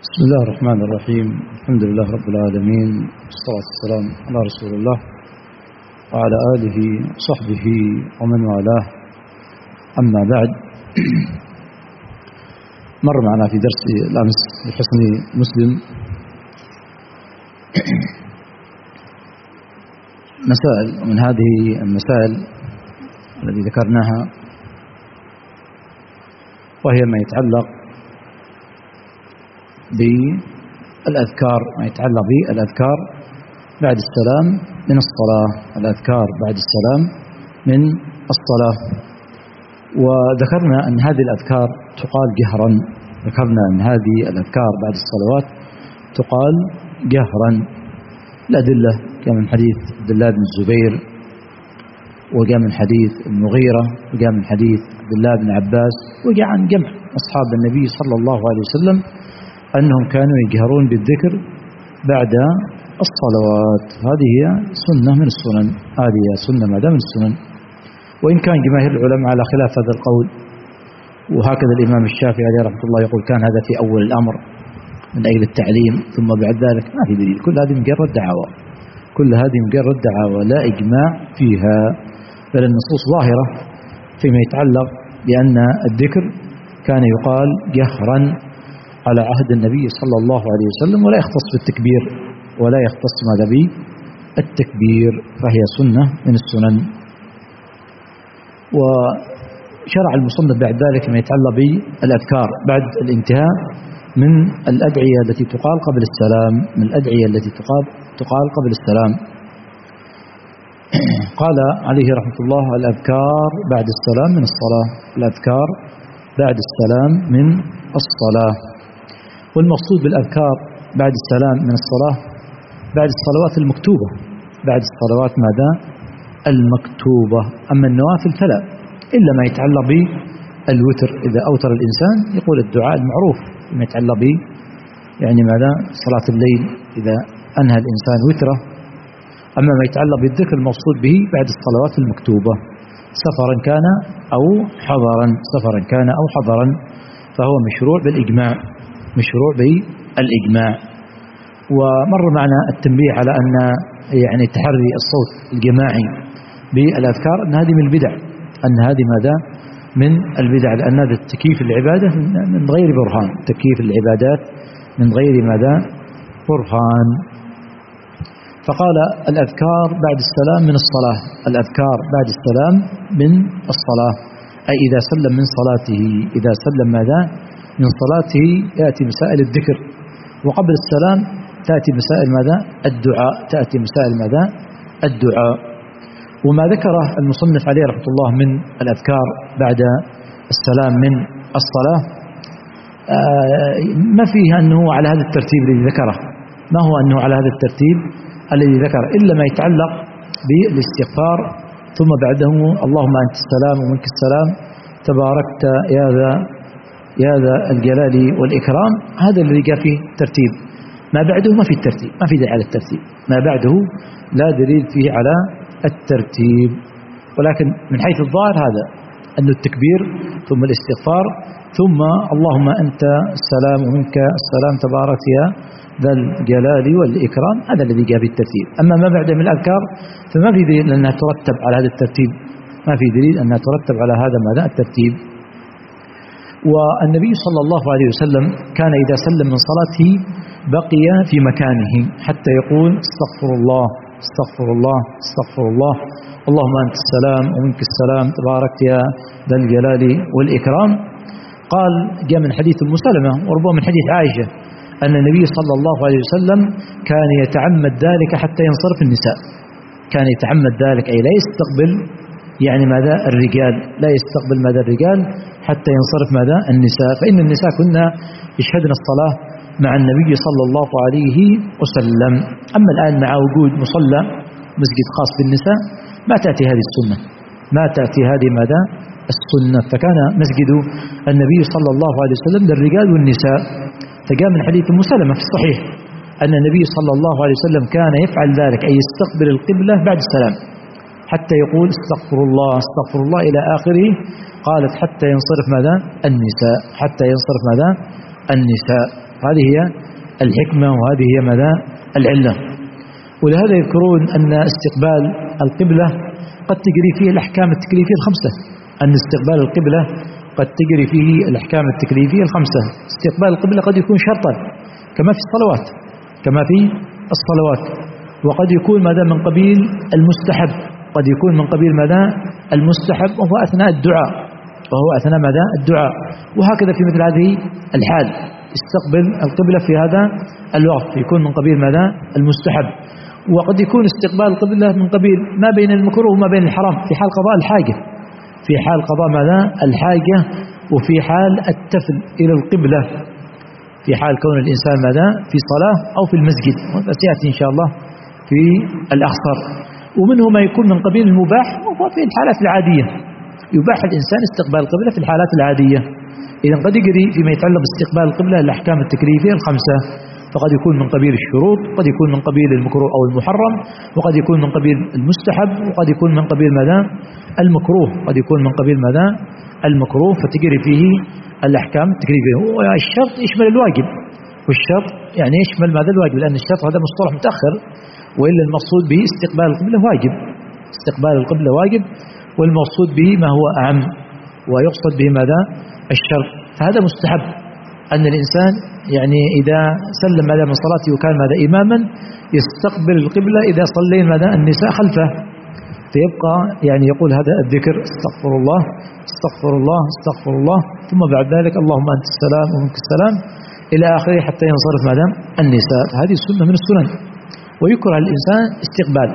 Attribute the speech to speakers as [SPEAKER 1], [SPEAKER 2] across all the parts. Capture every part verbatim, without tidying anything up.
[SPEAKER 1] بسم الله الرحمن الرحيم. الحمد لله رب العالمين، والصلاة والسلام على رسول الله وعلى آله وصحبه ومن والاه. أما بعد، مر معنا في درس الأمس بحسن مسلم مسائل، ومن هذه المسائل التي ذكرناها وهي ما يتعلق بالأذكار ما يتعلق بالأذكار بعد السلام من الصلاة الأذكار بعد السلام من الصلاة. وذكرنا أن هذه الأذكار تقال جهرا ذكرنا أن هذه الأذكار بعد الصلوات تقال جهرا. الأدلة كان من حديث عبد الله بن الزبير، وجاء من حديث المغيرة، وجاء من حديث عبد الله بن عباس، وجاء عن جمع أصحاب النبي صلى الله عليه وسلم أنهم كانوا يجهرون بالذكر بعد الصلوات. هذه هي سنة من السنن، هذه هي سنة ماذا من السنن، وإن كان جماهير العلماء على خلاف هذا القول. وهكذا الإمام الشافعي عليه رحمة الله يقول كان هذا في أول الأمر من أجل التعليم، ثم بعد ذلك ما في دليل. كل هذه مجرد دعاوى كل هذه مجرد دعاوى لا إجماع فيها، بل النصوص ظاهرة فيما يتعلق بأن الذكر كان يقال جهرا على عهد النبي صلى الله عليه وسلم، ولا يختص بالتكبير ولا يختص ماذا بالتكبير، فهي سنة من السنن. وشرع المصنف بعد ذلك ما يتعلق بالأذكار بعد الانتهاء من الأدعية التي تقال قبل السلام من الأدعية التي تقال تقال قبل السلام. قال عليه رحمة الله: الأذكار بعد السلام من الصلاة الأذكار بعد السلام من الصلاة. والمقصود بالأذكار بعد السلام من الصلاة بعد الصلوات المكتوبة بعد الصلوات ماذا المكتوبة. أما النوافل فلا، إلا ما يتعلق بالوتر. إذا أوتر الإنسان يقول الدعاء المعروف ما يتعلق به، يعني ماذا صلاة الليل إذا أنهى الإنسان وتره. أما ما يتعلق بالذكر المقصود به بعد الصلوات المكتوبة، سفرا كان أو حضرا سفرا كان أو حضرا فهو مشروع بالإجماع مشروع بالإجماع. ومر معنا التنبيه على أن يعني تحري الصوت الجماعي بالأذكار أن هذه من البدع أن هذه ماذا من البدع لأن هذا التكييف العبادة من غير برهان تكييف العبادات من غير ماذا برهان. فقال: الأذكار بعد السلام من الصلاة الأذكار بعد السلام من الصلاة، أي إذا سلم من صلاته إذا سلم ماذا من صلاته يأتي مسائل الذكر، وقبل السلام تأتي مسائل ماذا الدعاء تأتي مسائل ماذا الدعاء. وما ذكره المصنف عليه رحمة الله من الأذكار بعد السلام من الصلاة ما فيه أنه على هذا الترتيب الذي ذكره ما هو أنه على هذا الترتيب الذي ذكر، إلا ما يتعلق بالاستغفار، ثم بعده اللهم أنت السلام ومنك السلام تباركت يا ذا يا ذا الجلال والإكرام. هذا الذي جاء فيه ترتيب. ما بعده ما في الترتيب ما في دليل على الترتيب ما بعده لا دليل فيه على الترتيب. ولكن من حيث الظاهر هذا أن التكبير ثم الاستغفار ثم اللهم أنت السلام ومنك السلام تبارك يا ذا الجلال والإكرام، هذا الذي جاء بالترتيب. أما ما بعد من الأذكار فما في دليل أنها ترتب على هذا الترتيب ما في دليل أنها ترتب على هذا ماذا الترتيب. والنبي صلى الله عليه وسلم كان إذا سلم من صلاته بقي في مكانه حتى يقول استغفر الله استغفر الله استغفر الله اللهم أنت السلام ومنك السلام تبارك يا ذا الجلال والإكرام. قال جاء من حديث أم سلمة وربما من حديث عائشة أن النبي صلى الله عليه وسلم كان يتعمد ذلك حتى ينصرف النساء كان يتعمد ذلك أي لا يستقبل يعني ماذا الرجال لا يستقبل ماذا الرجال حتى ينصرف ماذا النساء، فإن النساء كنا يشهدن الصلاة مع النبي صلى الله عليه وسلم. أما الآن مع وجود مصلى مسجد خاص بالنساء ما تأتي هذه السنة ما تأتي هذه ماذا السنة. فكان مسجد النبي صلى الله عليه وسلم للرجال والنساء. فجاء من حديث أم سلمة في الصحيح أن النبي صلى الله عليه وسلم كان يفعل ذلك أي يستقبل القبلة بعد السلام حتى يقول استغفر الله استغفر الله إلى آخره. قالت حتى ينصرف ماذا النساء حتى ينصرف ماذا النساء. هذه هي الحكمة وهذه هي مدى العلة. ولهذا يذكرون أن استقبال القبلة قد تجري فيه الأحكام التكليفية الخمسة، أن استقبال القبلة قد تجري فيه الأحكام التكليفية الخمسة. استقبال القبلة قد يكون شرطا كما في الصلوات كما في الصلوات وقد يكون ماذا من قبيل المستحب، قد يكون من قبيل ماذا المستحب وهو أثناء الدعاء وهو أثناء ماذا الدعاء. وهكذا في مثل هذه الحال استقبل القبلة في هذا الوقت يكون من قبيل ماذا المستحب. وقد يكون استقبال القبلة من قبيل ما بين المكروه وما بين الحرام في حال قضاء الحاجة في حال قضاء ماذا الحاجة وفي حال التفل إلى القبلة في حال كون الإنسان ماذا في صلاة أو في المسجد، وسيأتي إن شاء الله في الأخصر. ومنه ما يكون من قبيل المباح وهو في الحالات العادية، يباح الإنسان استقبال القبلة في الحالات العادية. إذا قد يجري فيما يتعلق باستقبال القبلة الأحكام التكليفية الخمسة، فقد يكون من قبيل الشروط، قد يكون من قبيل المكروه أو المحرم، وقد يكون من قبيل المستحب، وقد يكون من قبيل ماذا المكروه قد يكون من قبيل ماذا المكروه فتجري فيه الأحكام التكليفية. والشرط يشمل الواجب، والشرط يعني يشمل ماذا الواجب، لأن الشرط هذا مصطلح متأخر، وإلا المقصود به استقبال القبلة واجب استقبال القبلة واجب والمقصود به ما هو أعم ويقصد به ماذا الشرط. فهذا مستحب أن الإنسان يعني إذا سلم ماذا من صلاته وكان ماذا إماما يستقبل القبلة إذا صلين ماذا النساء خلفه، فيبقى يعني يقول هذا الذكر استغفر الله استغفر الله استغفر الله ثم بعد ذلك اللهم أنت السلام ومنك السلام إلى آخره حتى ينصرف ماذا النساء. هذه السنة من السنن ويكره الإنسان استقبال.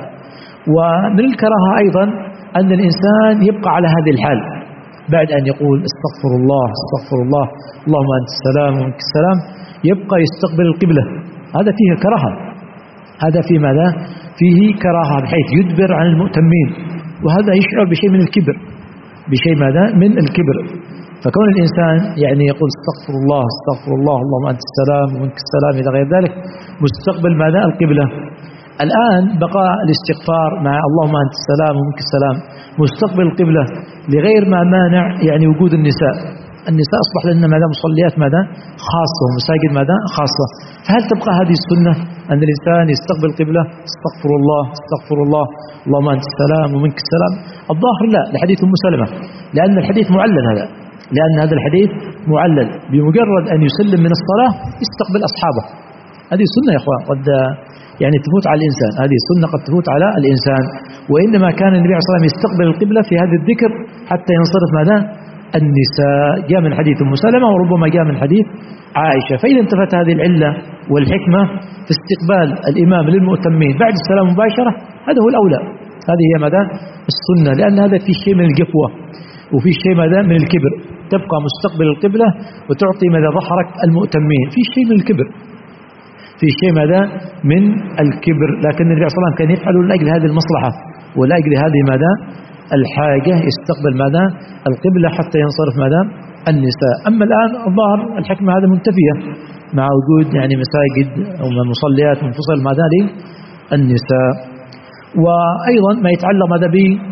[SPEAKER 1] ومن الكراهة أيضا أن الإنسان يبقى على هذه الحال بعد أن يقول استغفر الله استغفر الله اللهم أنت السلام ومنك السلام يبقى يستقبل القبلة، هذا فيه كراهة هذا في ماذا فيه كراهة بحيث يدبر عن المؤتمين، وهذا يشعر بشيء من الكبر بشيء ماذا من الكبر. فكون الإنسان يعني يقول استغفر الله استغفر الله اللهم أنت السلام ومنك السلام إلى غير ذلك مستقبل ماذا القبلة. الآن بقى الاستغفار مع اللهم أنت السلام ومنك السلام مستقبل القبلة لغير ما مانع يعني وجود النساء. النساء أصبح لنا ماذا مصليات ماذا خاصة ومساجد ماذا خاصة. فهل تبقى هذه السنة أن الإنسان يستقبل القبلة استغفر الله استغفر الله اللهم أنت السلام ومنك السلام؟ الظاهر لا لحديث أم سلمة، لأن الحديث معلل هذا لأن هذا الحديث معلل بمجرد أن يسلم من الصلاة يستقبل أصحابه. هذه سنة يا أخوان قد يعني تفوت على الإنسان، هذه السنة قد تفوت على الإنسان. وإنما كان النبي عليه الصلاة والسلام يستقبل القبلة في هذا الذكر حتى ينصرف ماذا النساء. جاء من حديث أم سلمة وربما جاء من حديث عائشة. فإذا انتفت هذه العلة والحكمة في استقبال الإمام للمؤتمين بعد السلام مباشرة هذا هو الأولى، هذه هي ماذا السنة، لأن هذا في شيء من الجفوة وفي شيء ماذا من الكبر، تبقى مستقبل القبلة وتعطي ماذا ظهرك المؤتمين، في شيء من الكبر في شيء ماذا من الكبر. لكن النبي صلى الله عليه وسلم كان يفعل لأجل هذه المصلحة ولأجل هذه ماذا الحاجة يستقبل ماذا القبلة حتى ينصرف ماذا النساء. أما الآن الظاهر الحكمة هذا منتفية مع وجود يعني مساجد أو مصليات منفصل مع ذلك النساء. وأيضا ما يتعلق ماذا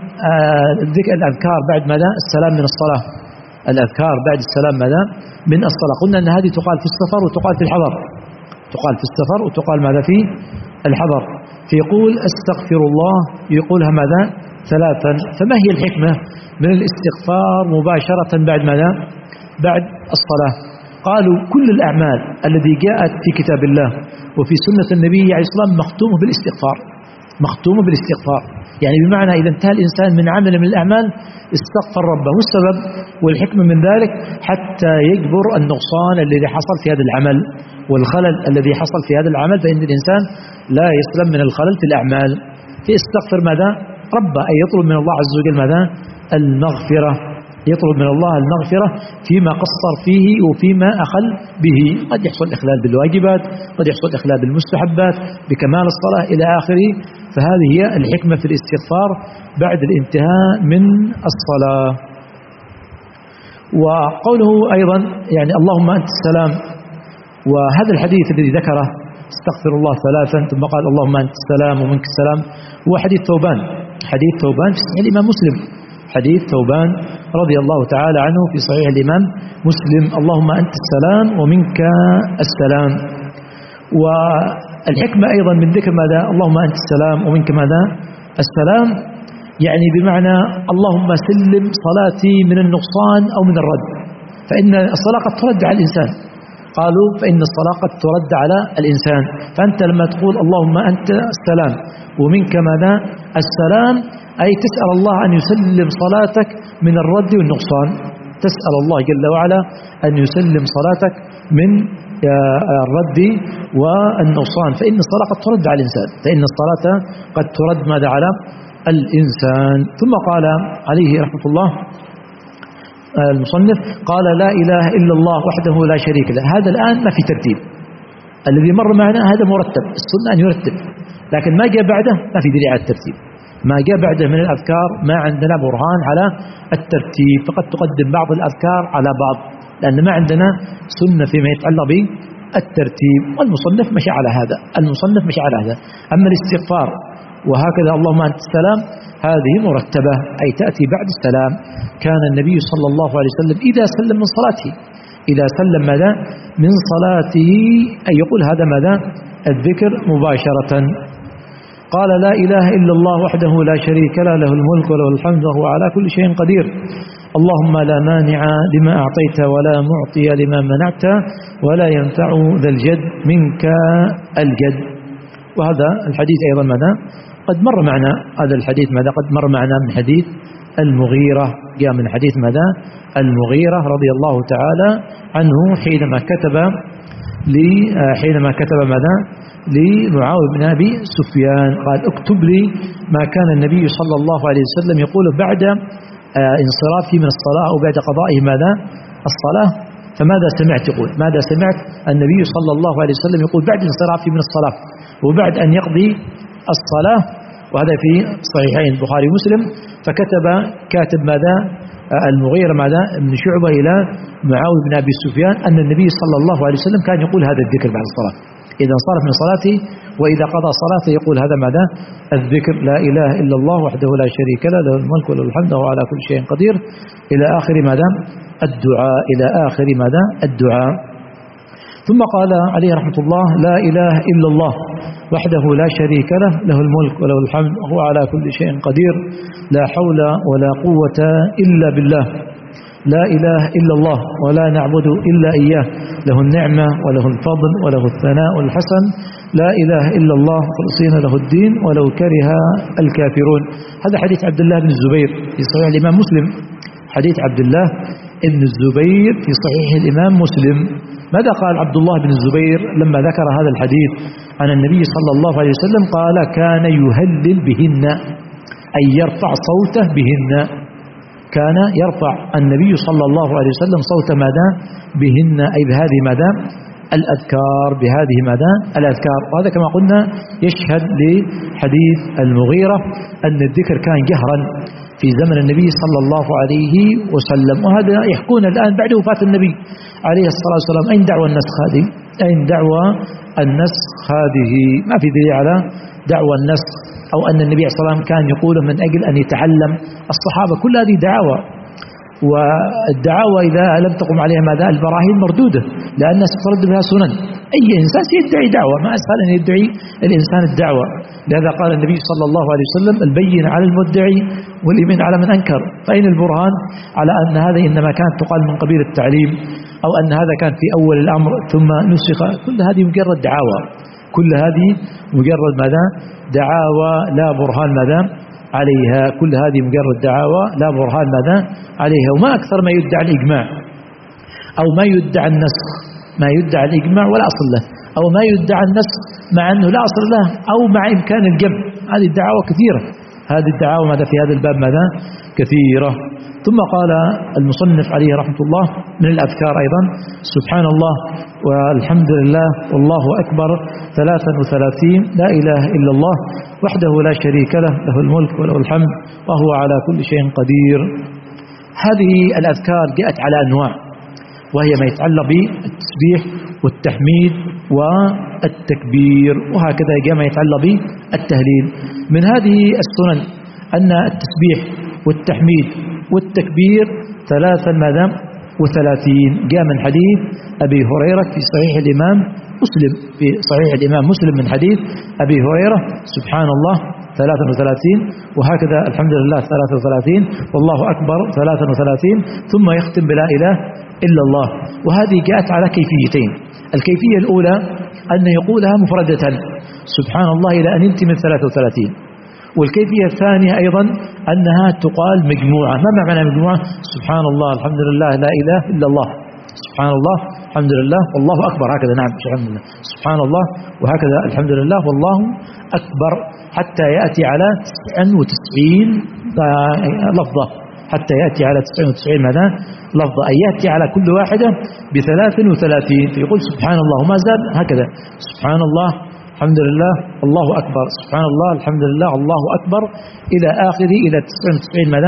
[SPEAKER 1] بذكر الأذكار بعد ماذا السلام من الصلاة، الأذكار بعد السلام ماذا من الصلاة. قلنا أن هذه تقال في السفر وتقال في الحضر، تقال في السفر وتقال ماذا في الحضر. فيقول استغفر الله يقولها ماذا ثلاثا. فما هي الحكمة من الاستغفار مباشرة بعد ماذا بعد الصلاة؟ قالوا كل الأعمال التي جاءت في كتاب الله وفي سنة النبي عليه الصلاة والسلام مختومة بالاستغفار مختومة بالاستغفار يعني بمعنى إذا انتهى الإنسان من عمل من الأعمال استغفر ربه. والسبب والحكمة من ذلك حتى يجبر النقصان الذي حصل في هذا العمل والخلل الذي حصل في هذا العمل، فإن الإنسان لا يسلم من الخلل في الأعمال. فيستغفر ماذا ربه أي يطلب من الله عز وجل ماذا المغفرة، يطلب من الله المغفرة فيما قصر فيه وفيما أخل به. قد يحصل إخلال بالواجبات، قد يحصل إخلال بالمستحبات، بكمال الصلاة إلى آخره. فهذه هي الحكمة في الاستغفار بعد الانتهاء من الصلاة. وقوله أيضا يعني اللهم أنت السلام، وهذا الحديث الذي ذكره استغفر الله ثلاثا ثم قال اللهم أنت السلام ومنك السلام هو حديث ثوبان، حديث ثوبان في صحيح الإمام مسلم، حديث ثوبان رضي الله تعالى عنه في صحيح الإمام مسلم: اللهم أنت السلام ومنك السلام. والحكمة أيضا من ذكر ماذا؟ اللهم أنت السلام ومنك ماذا؟ السلام، يعني بمعنى اللهم سلم صلاتي من النقصان أو من الرد، فإن الصلاة قد ترد على الإنسان. قالوا فإن الصلاة قد ترد على الإنسان، فأنت لما تقول اللهم أنت السلام ومنك ماذا؟ السلام، أي تسأل الله أن يسلم صلاتك من الرد والنقصان، تسأل الله جل وعلا أن يسلم صلاتك من الرد والنقصان، فإن الصلاة قد ترد على الإنسان، فإن الصلاة قد ترد ماذا؟ على الإنسان. ثم قال عليه رحمة الله المصنف: قال لا إله إلا الله وحده لا شريك له. هذا الآن ما في ترتيب، الذي مر معنا هذا مرتب، السنة أن يرتب، لكن ما جاء بعده ما في دليل على الترتيب، ما جاء بعده من الأذكار ما عندنا برهان على الترتيب، فقد تقدم بعض الأذكار على بعض، لأن ما عندنا سنة فيما يتعلق بالترتيب، والمصنف مشى على هذا، المصنف مشى على هذا. أما الاستغفار وهكذا اللهم أنت السلام هذه مرتبة، أي تأتي بعد السلام. كان النبي صلى الله عليه وسلم إذا سلم من صلاته، إذا سلم ماذا؟ من صلاته، أي يقول هذا ماذا؟ الذكر مباشرة. قال لا إله إلا الله وحده لا شريك له، له الملك وله الحمد وهو على كل شيء قدير. اللهم لا مانع لما أعطيت ولا معطي لما منعت ولا ينفع ذا الجد منك الجد. وهذا الحديث أيضا ماذا؟ قد مر معنا هذا الحديث ماذا؟ قد مر معنا من حديث المغيرة، جاء من حديث ماذا؟ المغيرة رضي الله تعالى عنه حينما كتب لي حينما كتب ماذا؟ لمعاوية بن أبي سفيان، قال اكتب لي ما كان النبي صلى الله عليه وسلم يقول بعد انصرافه من الصلاة أو بعد قضائه ماذا؟ الصلاة. فماذا سمعت؟ يقول ماذا سمعت النبي صلى الله عليه وسلم يقول بعد انصرافه من الصلاة وبعد أن يقضي الصلاة، وهذا في صحيحين البخاري ومسلم. فكتب كاتب ماذا؟ المغيرة ماذا؟ ابن شعبة إلى معاوية بن أبي سفيان أن النبي صلى الله عليه وسلم كان يقول هذا الذكر بعد الصلاة، إذا انصرف من صلاته وإذا قضى صلاته يقول هذا ماذا؟ الذكر: لا إله إلا الله وحده لا شريك له، له الملك وله الحمد وهو على كل شيء قدير، إلى آخر ماذا؟ الدعاء، إلى آخر ماذا؟ الدعاء. ثم قال عليه رحمة الله: لا إله إلا الله وحده لا شريك له، له الملك وله الحمد وهو على كل شيء قدير، لا حول ولا قوة إلا بالله، لا إله إلا الله ولا نعبد إلا إياه، له النعمة وله الفضل وله الثناء الحسن، لا إله إلا الله مخلصين له الدين ولو كره الكافرون. هذا حديث عبد الله بن الزبير في صحيح الإمام مسلم، حديث عبد الله بن الزبير في صحيح الإمام مسلم. ماذا قال عبد الله بن الزبير لما ذكر هذا الحديث عن النبي صلى الله عليه وسلم؟ قال: كان يهلل بهن، أي يرفع صوته بهن، كان يرفع النبي صلى الله عليه وسلم صوت ماذا؟ بهن، أي بهذه ماذا؟ الأذكار، بهذه ماذا؟ الأذكار. وهذا كما قلنا يشهد لحديث المغيرة أن الذكر كان جهرا في زمن النبي صلى الله عليه وسلم، وهذا يحكون الآن بعد وفاة النبي عليه الصلاة والسلام. أين دعوى النسخ هذه؟ أين دعوى النسخ هذه؟ ما في دليل على دعوى النسخ أو أن النبي صلى الله عليه وسلم كان يقول من أجل أن يتعلم الصحابة. كل هذه دعاوى، والدعاوى إذا لم تقم عليها ماذا؟ البراهين مردودة، لأنها سترد بها سنن. أي إنسان سيدعي دعوة، ما أسهل أن يدعي الإنسان الدعوة. لهذا قال النبي صلى الله عليه وسلم: البين على المدعي واليمين على من أنكر. فأين البرهان على أن هذا إنما كانت تقال من قبيل التعليم، أو أن هذا كان في أول الأمر ثم نسخ؟ كل هذه مجرد دعاوى، كل هذه مجرد ماذا؟ دعاوى لا برهان ماذا؟ عليها. كل هذه مجرد دعاوى لا برهان ماذا؟ عليها. وما أكثر ما يدعى الإجماع أو ما يدعى النسخ، ما يدعى الإجماع ولا أصل له، أو ما يدعى النسخ مع أنه لا أصل له، أو مع إمكان الجمع. هذه الدعاوى كثيرة، هذه الدعاوى ماذا في هذا الباب ماذا؟ كثيرة. ثم قال المصنف عليه رحمة الله من الأذكار أيضا: سبحان الله والحمد لله والله أكبر ثلاثا وثلاثين، لا إله إلا الله وحده لا شريك له، له الملك وله الحمد وهو على كل شيء قدير. هذه الأذكار جاءت على أنواع، وهي ما يتعلق بالتسبيح والتحميد والتكبير، وهكذا جاء ما يتعلق بالتهليل. من هذه السنن أن التسبيح والتحميد والتكبير ثلاثا ماذا وثلاثين، جاء من حديث أبي هريرة في صحيح الإمام مسلم، في صحيح الإمام مسلم من حديث أبي هريرة سبحان الله ثلاثا وثلاثين، وهكذا الحمد لله ثلاثا وثلاثين، والله أكبر ثلاثا وثلاثين، ثم يختم بلا إله إلا الله. وهذه جاءت على كيفيتين. الكيفية الأولى أن يقولها مفردة سبحان الله إلى أن ينتهي من ثلاثة وثلاثين، والكيفية الثانية أيضا أنها تقال مجموعة. ما معنى مجموعة؟ سبحان الله الحمد لله لا إله إلا الله، سبحان الله الحمد لله والله أكبر، هكذا نعم الحمد لله سبحان الله، وهكذا الحمد لله والله أكبر، حتى يأتي على تسعة وتسعين لفظة، حتى يأتي على تسعة وتسعين ماذا لفظة، أي يأتي على كل واحدة بثلاث وثلاثين، فيقول سبحان الله وما زال هكذا سبحان الله الحمد لله الله أكبر، سبحان الله الحمد لله الله أكبر، إلى آخره إلى تسعة وتسعين ماذا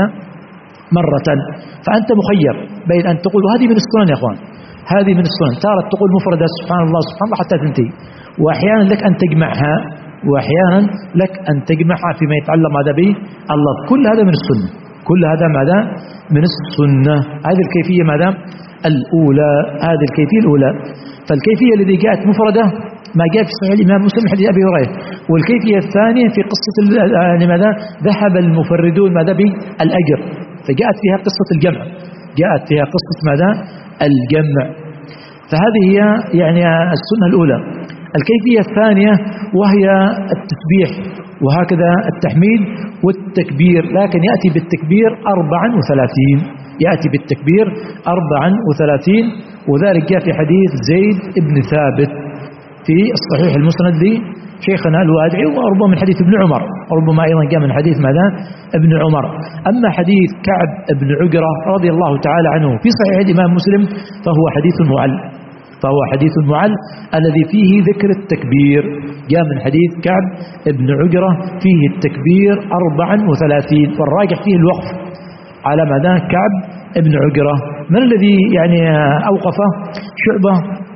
[SPEAKER 1] مرة. فأنت مخير بين أن تقول، وهذه من السنن يا أخوان، هذه من السنن، تارة تقول مفردة سبحان الله سبحان الله حتى تنتهي، وأحيانا لك أن تجمعها، وأحيانا لك أن تجمعها فيما يتعلق ماذا به الله. كل هذا من السنة، كل هذا ماذا من السنة. هذه الكيفية ماذا الأولى، هذه الكيفية الأولى. فالكيفية التي جاءت مفردة ما جاء في صحيح الإمام مسلم حديث أبي هريرة، والكيفية الثانية في قصة لماذا ذهب المفردون ماذا بالأجر، فجاءت فيها قصة الجمع، جاءت فيها قصة ماذا الجمع. فهذه هي يعني السنة الأولى. الكيفية الثانية وهي التسبيح، وهكذا التحميد والتكبير، لكن يأتي بالتكبير أربعا وثلاثين، يأتي بالتكبير أربعا وثلاثين، وذلك جاء في حديث زيد بن ثابت في الصحيح المسند لشيخنا الوادعي، وربما من حديث ابن عمر، وربما أيضا جاء من حديث ماذا ابن عمر. أما حديث كعب بن عجرة رضي الله تعالى عنه في صحيح الإمام مسلم فهو حديث معل، فهو حديث معل الذي فيه ذكر التكبير، جاء من حديث كعب بن عجرة فيه التكبير أربعا وثلاثين، والراجح فيه الوقف على ماذا كعب بن عجرة. من الذي يعني أوقفه؟ شعبة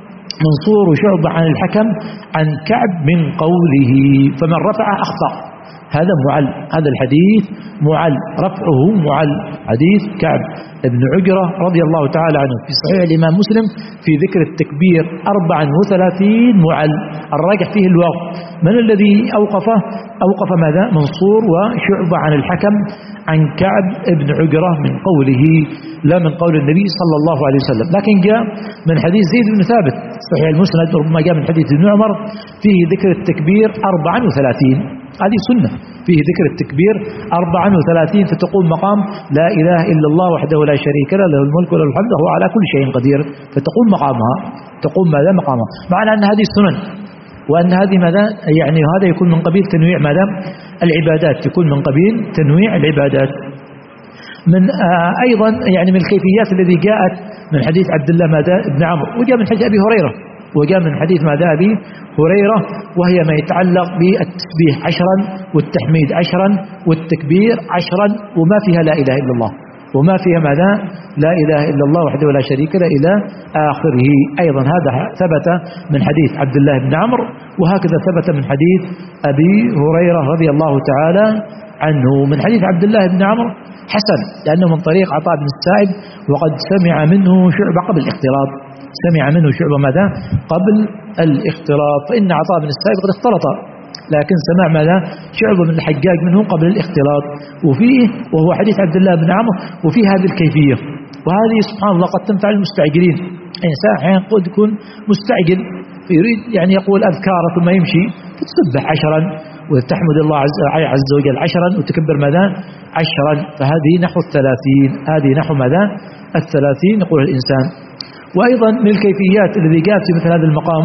[SPEAKER 1] منصور وشعبة عن الحكم عن كعب من قوله، فمن رفع أخطأ، هذا معل، هذا الحديث معل، رفعه معل، حديث كعب بن عجرة رضي الله تعالى عنه في صحيح الإمام مسلم في ذكر التكبير أربعا وثلاثين معل، الراجح فيه الوقف. من الذي أوقفه؟ أوقف ماذا منصور وشعبة عن الحكم عن كعب بن عجرة من قوله، لا من قول النبي صلى الله عليه وسلم. لكن جاء من حديث زيد بن ثابت صحيح المسند، ربما جاء من حديث ابن عمر فيه ذكر التكبير أربعا وثلاثين، هذه سنة، فيه ذكر التكبير أربعا وثلاثين، فتقوم مقام لا إله إلا الله وحده لا شريك له له الملك وله الحمد وهو على كل شيء قدير، فتقوم مقامها، تقوم ماذا مقامها، معنى أن هذه السنن، وأن هذه ماذا يعني هذا يكون من قبيل تنويع ماذا العبادات، يكون من قبيل تنويع العبادات. من آه أيضا يعني من الكيفيات التي جاءت من حديث عبد الله ماذا ابن عمرو، وجاء من حديث أبي هريرة، وجاء من حديث ماذا أبي هريرة، وهي ما يتعلق بالتسبيح عشرا والتحميد عشرا والتكبير عشرا، وما فيها لا إله إلا الله، وما فيها ماذا لا إله إلا الله وحده لا شريك له إلى آخره. أيضا هذا ثبت من حديث عبد الله بن عمرو، وهكذا ثبت من حديث أبي هريرة رضي الله تعالى عنه. من حديث عبد الله بن عمرو حسن لأنه من طريق عطاء بن السائب، وقد سمع منه شعبة قبل الاختلاط، سمع منه شعبة ماذا قبل الاختلاط، فإن عطاء بن السائب قد اختلط، لكن سمع ماذا شعبة من الحجاج منه قبل الاختلاط. وفيه وهو حديث عبد الله بن عمرو، وفيه هذه الكيفية، وهذه سبحان الله قد تنفع المستعجلين. إنسان أحيانا قد يكون مستعجل يريد يعني يقول أذكار ثم يمشي، فتسبح عشرا وتحمد الله عز وجل عشرا وتكبر ماذا عشرا، فهذه نحو الثلاثين، هذه نحو ماذا الثلاثين يقول الإنسان. وأيضا من الكيفيات التي جاءت في مثل هذا المقام،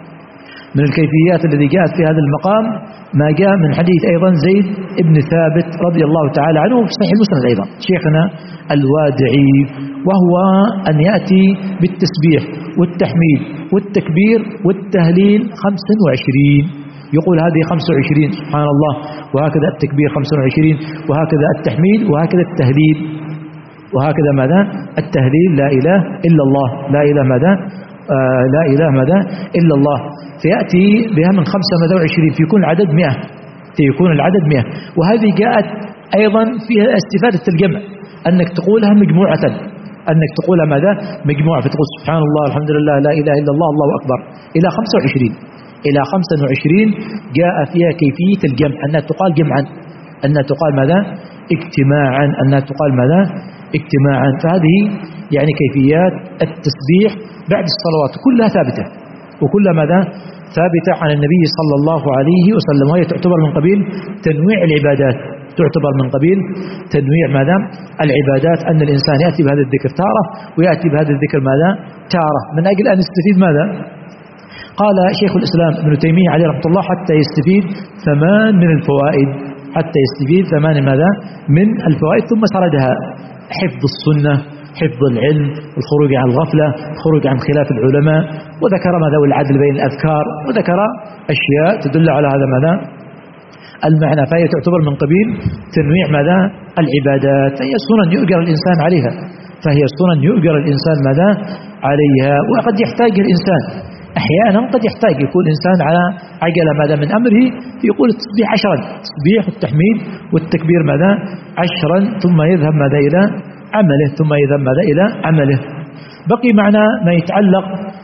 [SPEAKER 1] من الكيفيات التي جاءت في هذا المقام ما جاء من حديث أيضا زيد بن ثابت رضي الله تعالى عنه في صحيح المسند أيضا شيخنا الوادعي، وهو أن يأتي بالتسبيح والتحميد والتكبير والتهليل خمسة وعشرين، يقول هذه خمسة وعشرين سبحان الله، وهكذا التكبير خمسة وعشرين، وهكذا التحميد، وهكذا التهليل، وهكذا ماذا التهليل لا إله إلا الله، لا إله ماذا آه لا إله ماذا إلا الله، فيأتي بها من خمسة وعشرين، فيكون العدد مئة، فيكون العدد مئة. وهذه جاءت أيضا فيها استفادة الجمع، أنك تقولها مجموعة، أنك تقول ماذا مجموعة، فتقول سبحان الله الحمد لله لا إله إلا الله الله أكبر إلى خمسة وعشرين إلى خمسة وعشرين جاء فيها كيفية الجمع، أنها تقال جمعا، أنها تقال ماذا اجتماعا، أنها تقال ماذا اجتماعا. فهذه يعني كيفيات التسبيح بعد الصلوات كلها ثابتة، وكلها ماذا ثابتة عن النبي صلى الله عليه وسلم، وهي تعتبر من قبيل تنويع العبادات، تعتبر من قبيل تنويع ماذا العبادات، أن الإنسان يأتي بهذا الذكر تارة ويأتي بهذا الذكر ماذا تارة، من أجل أن يستفيد ماذا. قال شيخ الإسلام ابن تيمية عليه رحمة الله حتى يستفيد ثمان من الفوائد، حتى يستفيد ثمان ماذا من الفوائد، ثم سردها: حفظ السنة، حفظ العلم، الخروج عن الغفلة، الخروج عن خلاف العلماء، وذكر ماذا والعدل بين الأذكار، وذكر أشياء تدل على هذا ماذا المعنى. فهي تعتبر من قبيل تنويع ماذا العبادات، فهي سنن يؤجر الإنسان عليها، فهي سنن يؤجر الإنسان ماذا عليها. وقد يحتاج الإنسان أحيانا، قد يحتاج يكون الإنسان على عجلة ماذا من أمره، يقول التسبيح عشرا، التسبيح والتحميد والتكبير ماذا عشرا، ثم يذهب ماذا إلى عمله، ثم يذهب ماذا إلى عمله. بقي معنا ما يتعلق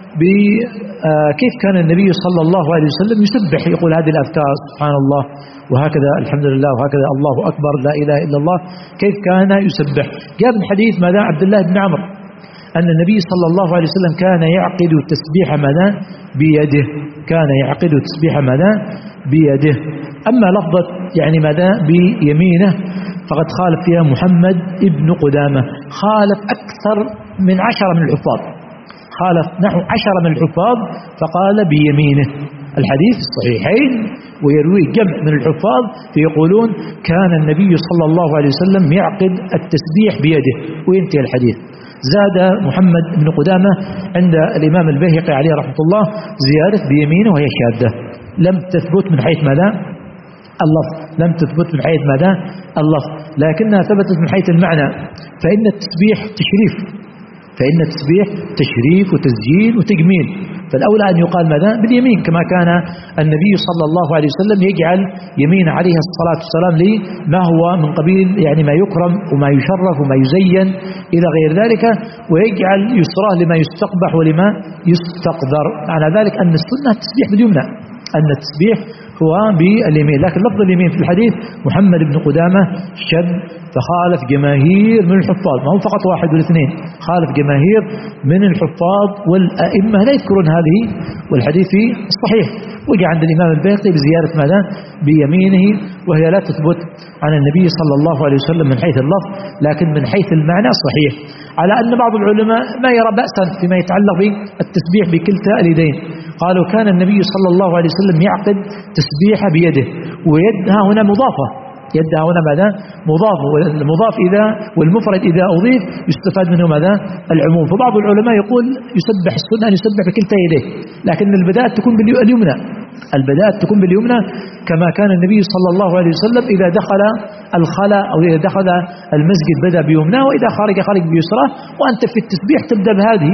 [SPEAKER 1] بكيف كان النبي صلى الله عليه وسلم يسبح، يقول هذه الأذكار سبحان الله وهكذا الحمد لله وهكذا الله أكبر لا إله إلا الله، كيف كان يسبح. جاء من حديث ماذا عبد الله بن عمرو أن النبي صلى الله عليه وسلم كان يعقد التسبيح ماذا بيده، كان يعقد التسبيح ماذا بيده. أما لفظة يعني ماذا بيمينه فقد خالف فيها محمد ابن قدامة، خالف أكثر من عشرة من الحفاظ، خالف نحو عشرة من الحفاظ فقال بيمينه. الحديث الصحيحين ويرويه جمع من الحفاظ فيقولون كان النبي صلى الله عليه وسلم يعقد التسبيح بيده، وينتهي الحديث. زاد محمد بن قدامة عند الإمام البيهقي عليه رحمة الله زيادة بيمينه وهي شاذة، لم تثبت من حيث ماذا اللفظ، لم تثبت من حيث ماذا اللفظ، لكنها ثبتت من حيث المعنى. فإن التسبيح تشريف، فإن التسبيح تشريف وتسجيل وتجميل، فالأولى أن يقال ماذا باليمين، كما كان النبي صلى الله عليه وسلم يجعل يمين عليه الصلاة والسلام لما هو من قبيل يعني ما يكرم وما يشرف وما يزين إلى غير ذلك، ويجعل يسراه لما يستقبح ولما يستقدر. معنى ذلك أن السنة التسبيح باليمنى، أن التسبيح هو باليمين، لكن لفظ اليمين في الحديث محمد بن قدامة شد، فخالف جماهير من الحفاظ، ما هو فقط واحد والاثنين، خالف جماهير من الحفاظ والأئمة لا يذكرون هذه، والحديث الصحيح وجاء عند الإمام البيهقي بزيادة ماذا بيمينه، وهي لا تثبت عن النبي صلى الله عليه وسلم من حيث اللفظ، لكن من حيث المعنى صحيح، على أن بعض العلماء ما يرى بأسا فيما يتعلق بالتسبيح بكلتا اليدين. قالوا كان النبي صلى الله عليه وسلم يعقد تسبيح بيده، ويدها هنا مضافة، يدها هنا ماذا مضاف، والمضاف إذا والمفرد إذا أضيف يستفاد منه ماذا العموم. فبعض العلماء يقول يسبح السنة أن يسبح بكلتا يديه، لكن البداية تكون باليمنى، البداية تكون باليمنى، كما كان النبي صلى الله عليه وسلم إذا دخل الخلاء أو إذا دخل المسجد بدأ بيمناه، وإذا خرج خرج بيسراه، وأنت في التسبيح تبدأ بهذه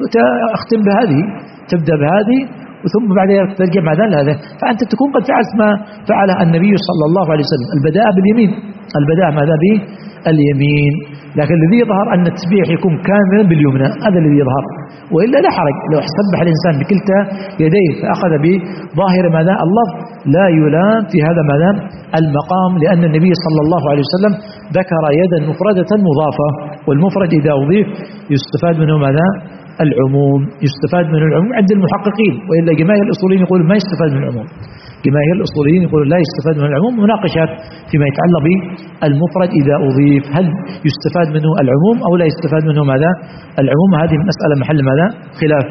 [SPEAKER 1] وتختم بهذه، تبدأ بهذه ثم بعد ذلك ترجع مع ذلك، فأنت تكون قد فعلت ما فعله النبي صلى الله عليه وسلم، البداء باليمين، البداء ماذا باليمين. لكن الذي يظهر أن التسبيح يكون كاملا باليمنى، هذا الذي يظهر، وإلا لا حرج لو سبح الإنسان بكلتا يديه فأخذ بظاهر ماذا اللفظ، لا يلام في هذا ماذا المقام، لأن النبي صلى الله عليه وسلم ذكر يدا مفردة مضافة، والمفرد إذا أضيف يستفاد منه ماذا العموم، يستفاد من العموم عند المحققين، وإلا جماهير الأصوليين يقول ما يستفاد من العموم، جماهير الأصوليين يقول لا يستفاد من العموم. مناقشات فيما يتعلق بالمفرد إذا أضيف، هل يستفاد منه العموم أو لا يستفاد منه ماذا العموم، هذه مسألة محل ماذا خلاف.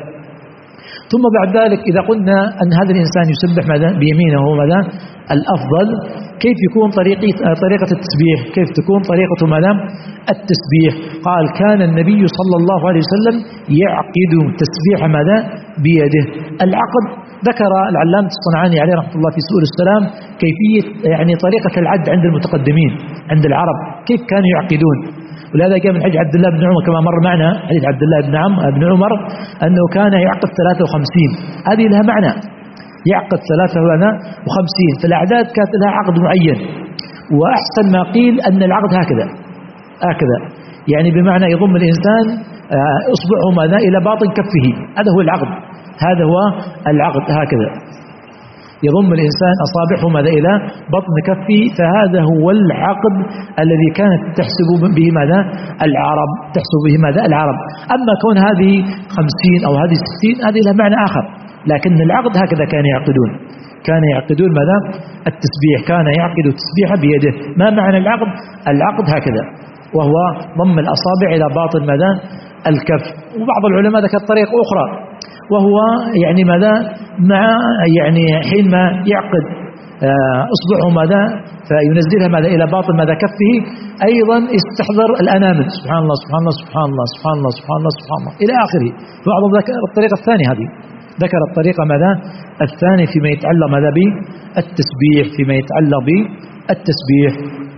[SPEAKER 1] ثم بعد ذلك إذا قلنا أن هذا الإنسان يسبح ماذا بيمينه ماذا الأفضل، كيف يكون طريقة طريقة التسبيح، كيف تكون طريقة ماذا التسبيح. قال كان النبي صلى الله عليه وسلم يعقد تسبيح ماذا بيده. العقد ذكر العلامة الصنعاني عليه رحمة الله في سؤل السلام كيفية يعني طريقة العد عند المتقدمين عند العرب، كيف كانوا يعقدون، ولهذا جاء من حديث عبد الله بن عمر كما مر معنا، حديث عبد الله بن عم بن عمر أنه كان يعقد ثلاثة وخمسين، هذه لها معنى، يعقد ثلاثة وخمسين، فالأعداد كانت لها عقد معين، وأحسن ما قيل أن العقد هكذا هكذا يعني بمعنى يضم الإنسان إصبعه ماذا إلى باطن كفه، هذا هو العقد، هذا هو العقد هكذا، يضم الإنسان أصابعه ماذا إلى بطن كفه، فهذا هو العقد الذي كانت تحسب به ماذا العرب، تحسب به ماذا العرب. أما كون هذه خمسين أو هذه ستين هذه لها معنى آخر، لكن العقد هكذا كانوا يعقدون، كان يعقدون ماذا التسبيح، كان يعقد التسبيح بيده. ما معنى العقد؟ العقد هكذا، وهو ضم الأصابع إلى باطن ماذا الكف. وبعض العلماء ذكر طريقة أخرى، وهو يعني ماذا مع يعني حينما يعقد أصبعه ماذا فينزلها ماذا إلى باطن ماذا كفه، أيضا يستحضر الأنامل، سبحان الله سبحان الله سبحان الله سبحان الله سبحان الله سبحان الله إلى آخره. بعضهم ذكر الطريقة الثانية، هذه ذكر الطريقة ماذا الثاني فيما يتعلق ماذا بالتسبيح، فيما يتعلق بالتسبيح.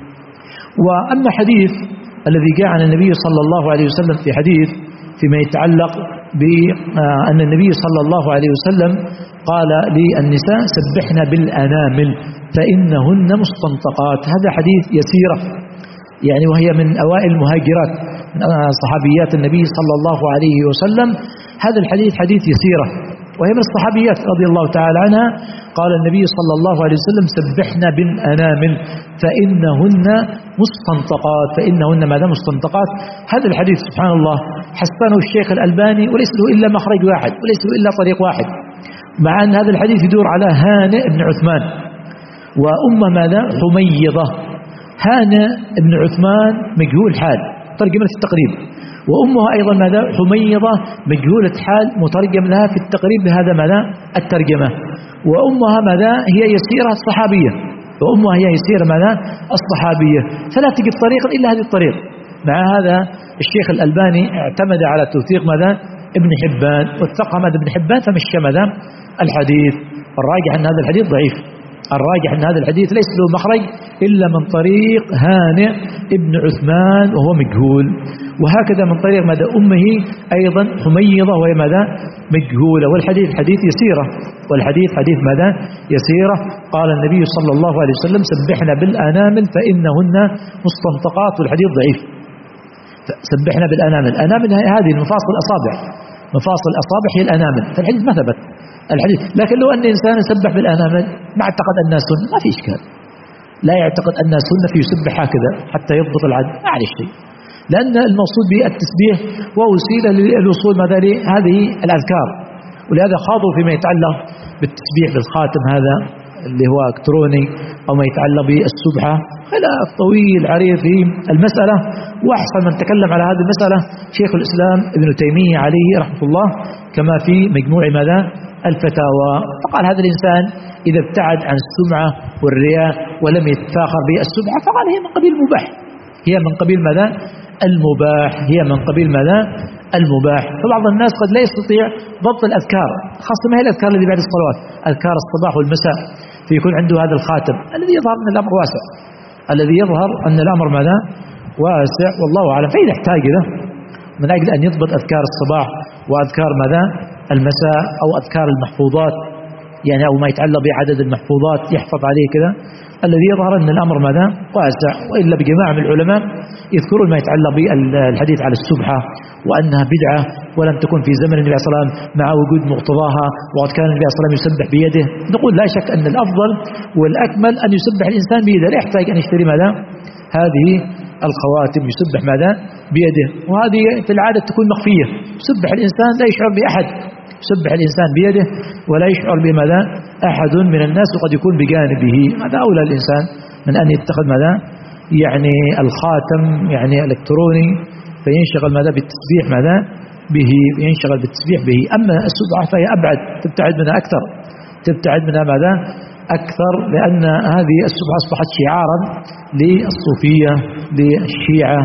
[SPEAKER 1] وأما حديث الذي جاء عن النبي صلى الله عليه وسلم في حديث فيما يتعلق بأن النبي صلى الله عليه وسلم قال للنساء سبحنا بالأنامل فإنهن مستنطقات، هذا حديث يسيرة يعني، وهي من أوائل المهاجرات من صحابيات النبي صلى الله عليه وسلم. هذا الحديث حديث يسيرة، وهي من الصحابيات رضي الله تعالى عنها. قال النبي صلى الله عليه وسلم سبحنا بالأنامل فإنهن مستنطقات، فإنهن ماذا مستنطقات. هذا الحديث سبحان الله حسنه الشيخ الألباني، وليس له إلا مخرج واحد، وليس له إلا طريق واحد، مع أن هذا الحديث يدور على هانئ بن عثمان وأم ماذا حميضة. هانئ بن عثمان مجهول حال ترجمة في التقريب، وأمها أيضا ماذا حميضة مجهولة حال مترجم لها في التقريب بهذا ماذا الترجمة. وأمها ماذا هي يسيرة الصحابية، وأمها هي يسيرة ماذا الصحابية، فلا تجد طريقا إلا هذه الطريق. مع هذا الشيخ الألباني اعتمد على توثيق ماذا ابن حبان، واتقى ماذا ابن حبان فمشى ماذا الحديث. الراجح أن هذا الحديث ضعيف، الراجح أن هذا الحديث ليس له مخرج إلا من طريق هانئ ابن عثمان وهو مجهول، وهكذا من طريق ماذا أمه أيضا حميضة وهي ماذا مجهولة. والحديث حديث يسيرة، والحديث حديث ماذا يسيرة. قال النبي صلى الله عليه وسلم سبحنا بالأنامل فإنهن مستنطقات، والحديث ضعيف. سبحنا بالأنامل، الأنامل هذه المفاصل الأصابع، مفاصل الأصابع هي الأنامل، فالحديث ما ثبت الحديث. لكن لو أن إنسان يسبح بالأنامل ما اعتقد أنها سنة ما في إشكال، لا يعتقد أنها سنة فيسبح هكذا حتى يضبط العد، ما عليه شيء، لأن المقصود بالتسبيح ووسيلة للوصول ماذا لهذه الأذكار. ولهذا خاضوا فيما يتعلق بالتسبيح بالخاتم هذا اللي هو إلكتروني، أو ما يتعلق بالسبحة، خلاف طويل عريض في المسألة. وأحسن من تكلم على هذه المسألة شيخ الإسلام ابن تيمية عليه رحمة الله، كما في مجموع ماذا الفتاوى. فقال هذا الإنسان إذا ابتعد عن السمعة والرياء ولم يتفاخر بالسبحة فقال هي من قبيل المباح، هي من قبيل ماذا المباح، هي من قبيل ماذا المباح. فبعض الناس قد لا يستطيع ضبط الأذكار، خاصة ما هي الأذكار التي بعد الصلوات، أذكار الصباح والمساء، فيكون عنده هذا الخاتم الذي يظهر أن الأمر واسع، الذي يظهر أن الأمر ماذا واسع والله أعلم. فإذا احتاج له من أجل أن يضبط أذكار الصباح وأذكار ماذا المساء، أو أذكار المحفوظات يعني، أو ما يتعلق بعدد المحفوظات يحفظ عليه كذا، الذي يظهر أن الأمر ماذا واسع. وإلا بجماعة من العلماء يذكرون ما يتعلق بالحديث على السبحة وأنها بدعة ولم تكن في زمن النبي صلى الله عليه وسلم مع وجود مقتضاها، وقد كان النبي صلى الله عليه وسلم يسبح بيده. نقول لا شك أن الأفضل والأكمل أن يسبح الإنسان بيده، لا يحتاج أن يشتري ماذا هذه الخواتم، يسبح ماذا بيده، وهذه في العادة تكون مخفية، يسبح الإنسان لا يشعر بأحد، يسبح الإنسان بيده ولا يشعر بماذا أحد من الناس، وقد يكون بجانبه. هذا أولى الإنسان من أن يتخذ ماذا يعني الخاتم يعني الإلكتروني فينشغل ماذا بالتسبيح ماذا به، ينشغل بالتسبيح به. أما السبحة فهي أبعد، تبتعد منها أكثر، تبتعد منها ماذا أكثر، لأن هذه السبحة أصبحت شعارا للصوفية للشيعة،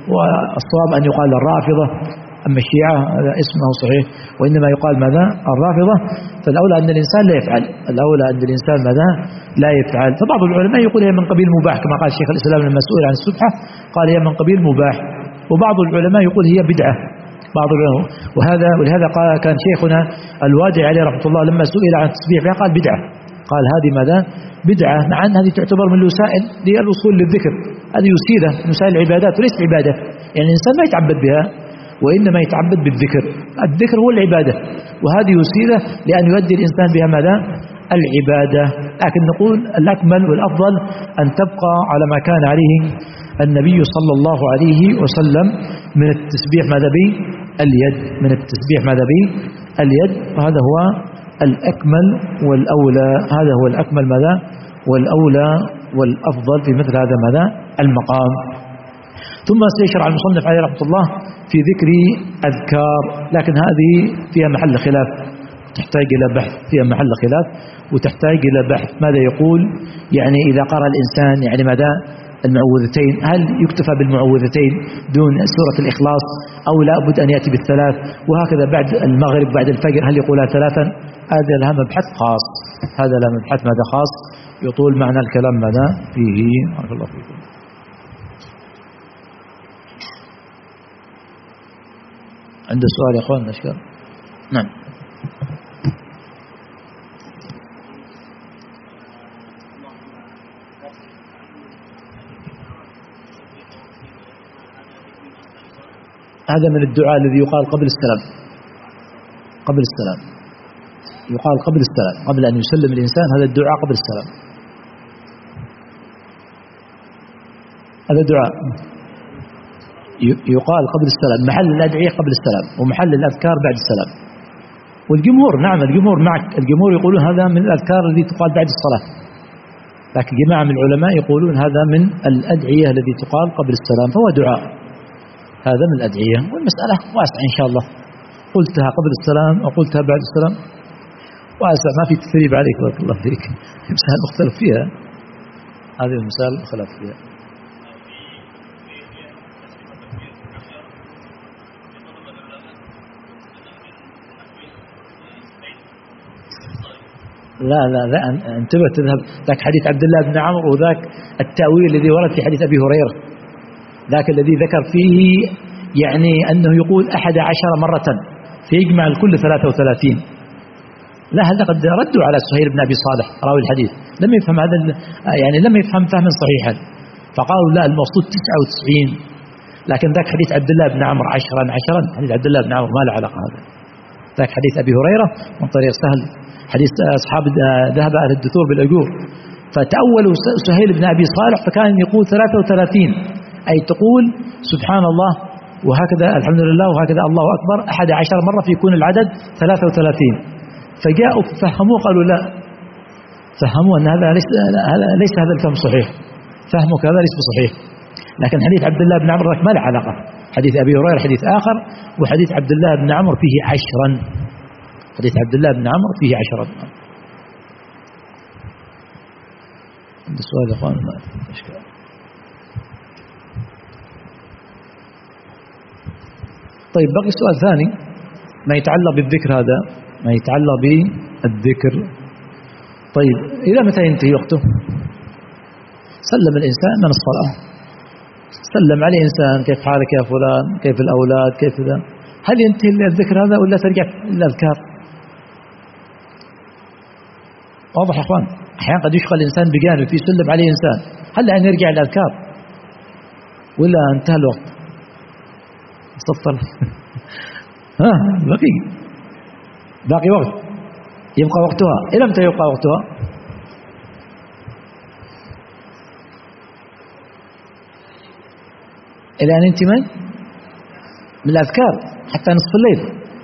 [SPEAKER 1] والصواب أن يقال الرافضة، أما الشيعة هذا اسمه صحيح وإنما يقال ماذا الرافضة. فالأولى أن الإنسان لا يفعل، الأولى أن الإنسان ماذا لا يفعل. فبعض العلماء يقول هي من قبيل مباح، كما قال شيخ الإسلام لما سئل عن السبحة قال هي من قبيل مباح، وبعض العلماء يقول هي بدعة، بعض العلماء. وهذا ولهذا قال كان شيخنا الوادعي عليه رحمة الله لما سئل عن التسبيح قال بدعة، قال هذه ماذا؟ بدعة، مع أن هذه تعتبر من الوسائل للوصول للذكر، هذه وسيلة من وسائل العبادات وليس عبادة. يعني الإنسان ما يتعبد بها، وإنما يتعبد بالذكر. الذكر هو العبادة، وهذه وسيلة لأن يؤدي الإنسان بها ماذا؟ العبادة. لكن نقول الأكمل والأفضل أن تبقى على ما كان عليه النبي صلى الله عليه وسلم من التسبيح ماذا به؟ اليد، من التسبيح ماذا به؟ اليد. وهذا هو الأكمل والأولى، هذا هو الأكمل ماذا؟ والأولى والأفضل في مثل هذا ماذا؟ المقام. ثم سيشرع المصنف عليه رحمة الله في ذكر أذكار، لكن هذه فيها محل خلاف، تحتاج إلى بحث، فيها محل خلاف وتحتاج إلى بحث. ماذا يقول؟ يعني إذا قرأ الإنسان يعني ماذا؟ المعوذتين، هل يكتفى بالمعوذتين دون سورة الإخلاص أو لا بد أن يأتي بالثلاث؟ وهكذا بعد المغرب بعد الفجر هل يقولها ثلاثا؟ هذا لها مبحث خاص، هذا لها مبحث ماذا خاص يطول معنى الكلام ماذا فيه. بارك الله فيكم. عنده سؤال يا أخوان أشكال؟ نعم. هذا من الدعاء الذي يقال قبل السلام، قبل السلام يقال قبل السلام، قبل أن يسلم الإنسان، هذا الدعاء قبل السلام، هذا دعاء يقال قبل السلام، محل الأدعية قبل السلام ومحل الأذكار بعد السلام. والجمهور نعم الجمهور معك، الجمهور يقولون هذا من الأذكار التي تقال بعد الصلاة، لكن جماعة من العلماء يقولون هذا من الأدعية التي تقال قبل السلام، فهو دعاء، هذا من الأدعية. والمسألة واسعة إن شاء الله، قلتها قبل السلام أو قلتها بعد السلام واسع، ما في تثريب عليك بارك الله فيك، مسائل مختلف فيها، هذه المسائل مختلف فيها. لا لا لا انتبه، تذهب ذاك حديث عبد الله بن عمرو، وذاك التأويل الذي ورد في حديث أبي هريرة، ذاك الذي ذكر فيه يعني أنه يقول أحد عشر مرة فيجمع الكل ثلاثة وثلاثين. لا هذا قد ردوا على سهيل بن أبي صالح راوي الحديث، لم يفهم هذا يعني لم يفهم فهما صحيحا، فقالوا لا المقصود تسعة وتسعين، لكن ذاك حديث عبد الله بن عمرو عشرا عشرا، حديث عبد الله بن عمرو ما له علاقة هذا، ذاك حديث أبي هريرة من طريق سهل، حديث أصحاب ذهب أهل الدثور بالأجور، فتأولوا سهيل بن أبي صالح فكان يقول ثلاثة وثلاثين، أي تقول سبحان الله وهكذا الحمد لله وهكذا الله أكبر أحد عشر مرة فيكون العدد ثلاثة وثلاثين. فجاءوا فهموا قالوا لا، فهموا أن هذا ليس, ليس هذا الفهم صحيح، فهمك هذا ليس بصحيح. لكن حديث عبد الله بن عمرو ما له علاقة، حديث أبي هريرة حديث آخر، وحديث عبد الله بن عمرو فيه عشرا، حديث عبد الله بن عمرو فيه عشرا. عند السؤال يا اخوان ما في اشكال. طيب بقي سؤال ثاني ما يتعلق بالذكر، هذا ما يتعلق بالذكر. طيب إلى متى ينتهي وقته؟ سلم الإنسان من الصلاة، سلم عليه إنسان كيف حالك يا فلان، كيف الأولاد، كيف ذا، هل ينتهي الذكر هذا ولا ترجع للأذكار؟ واضح يا اخوان، احيانا قد يشغل الانسان بجانب في سلم عليه انسان، هل ان يرجع للاذكار ولا انتهى الوقت؟ صفر ها باقي باقي وقت، يبقى وقتها. الى متى يبقى وقتها؟ الى ان ينتهي من من الاذكار حتى نصف الليل،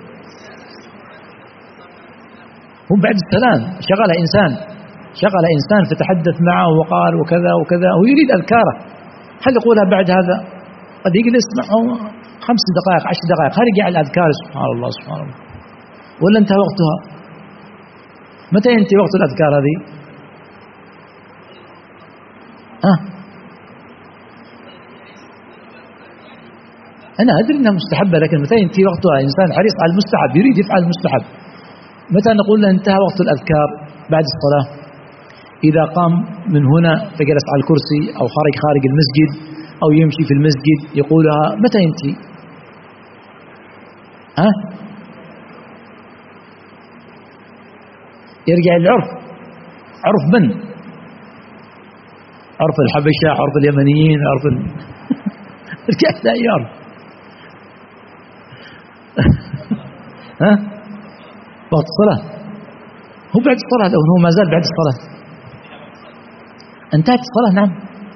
[SPEAKER 1] هم بعد السلام شغل إنسان شغل إنسان فتحدث معه وقال وكذا وكذا ويريد أذكاره، هل يقولها بعد هذا؟ قد يجلس معه خمس دقائق عشر دقائق، هل يرجع الأذكار سبحان الله سبحان الله ولا انتهى وقتها؟ متى ينتهي وقت الأذكار هذه؟ ها أنا أدري أنها مستحبة، لكن متى ينتهي وقتها؟ إنسان حريص على المستحب يريد يفعل المستحب، متى نقول له انتهى وقت الأذكار؟ بعد الصلاة، إذا قام من هنا فجلس على الكرسي أو خارج خارج المسجد أو يمشي في المسجد يقولها، متى ينتهي؟ ها؟ يرجع العرف عرف من؟ عرف الحبشة، عرف اليمنيين، عرف ال... الكاهن لا يعرف. ها؟ وقت الصلاة هو بعد الصلاة، لو هو ما زال بعد الصلاة. انتهت الصلاة. نعم،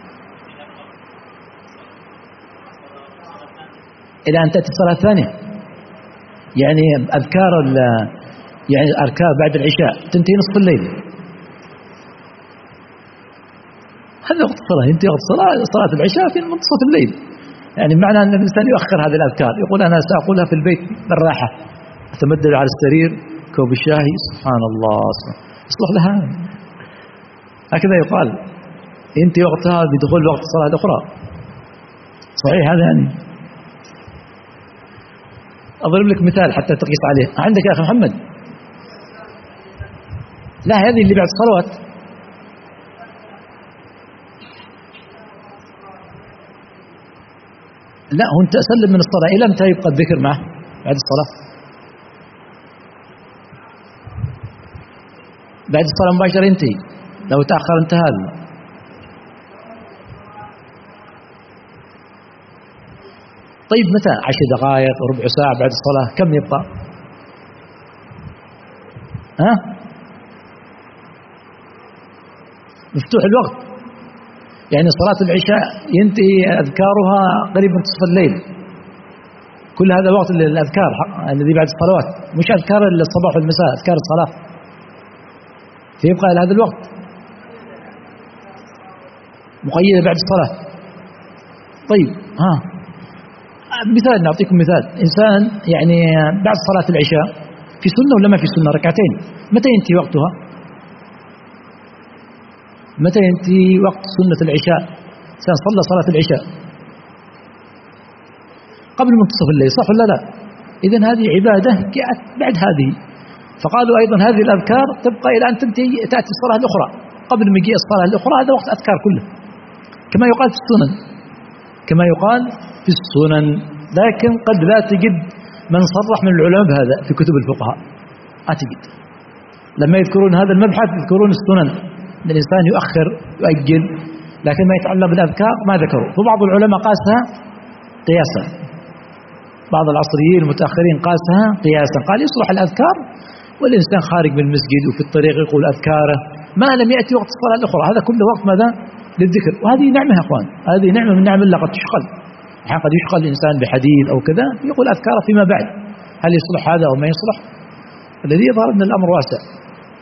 [SPEAKER 1] إلى أن تأتي الصلاة الثانية. يعني أذكار يعني أذكار بعد العشاء تنتهي نصف الليل، هذا وقت الصلاة، ينتهي وقت الصلاة، صلاة العشاء في منتصف الليل. يعني معنى أن الإنسان يؤخر هذه الأذكار، يقول أنا سأقولها في البيت بالراحة، أتمدد على السرير، كوب الشاي، سبحان الله، يصلح لها. هكذا يقال، ينتهي وقتها بدخول وقت الصلاة الأخرى. صحيح هذا. يعني أضرب لك مثال حتى تقيس عليه. عندك يا أخي محمد؟ لا، هذه اللي بعد الصلوات. لا، هو أنت أسلم من الصلاة إلى متى يبقى الذكر معه بعد الصلاة؟ بعد الصلاة مباشرة ينتهي، لو تأخر انتهى. طيب متى؟ عشر دقائق، ربع ساعة بعد الصلاة، كم يبقى؟ ها؟ مفتوح الوقت. يعني صلاة العشاء ينتهي أذكارها قريب من نصف الليل، كل هذا وقت للأذكار الذي بعد الصلوات، مش أذكار الصباح والمساء، أذكار الصلاة، فيبقى إلى هذا الوقت مقيدة بعد الصلاة. طيب ها، مثال نعطيكم مثال. إنسان يعني بعد صلاة العشاء في سنة ولا ما في سنة؟ ركعتين، متى ينتهي وقتها؟ متى ينتهي وقت سنة العشاء؟ إنسان صلى صلاة العشاء قبل منتصف الليل، صح ولا لا؟ إذن هذه عبادة جاءت بعد هذه، فقالوا أيضا هذه الأذكار تبقى إلى أن تنتهي تأتي الصلاة الأخرى. قبل مجيء الصلاة الأخرى هذا وقت أذكار كله، كما يقال في السنن، كما يقال في السنن. لكن قد لا تجد من صرح من العلماء بهذا في كتب الفقهاء، ما تجد. لما يذكرون هذا المبحث يذكرون السنن، أن الإنسان يؤخر يؤجل، لكن ما يتعلق بالأذكار ما ذكروا. وبعض العلماء قاسها قياسا، بعض العصريين المتأخرين قاسها قياسا، قال يصلح الأذكار والإنسان خارج من المسجد وفي الطريق يقول أذكاره ما لم يأتي وقت الصلاة الأخرى، هذا كله وقت ماذا؟ للذكر. وهذه نعمة يا أخوان، هذه نعمة من نعم الله قد تشغل. أحيانا قد يشغل الإنسان بحديث أو كذا يقول أذكاره فيما بعد، هل يصلح هذا أو ما يصلح؟ الذي يظهر أن الأمر واسع.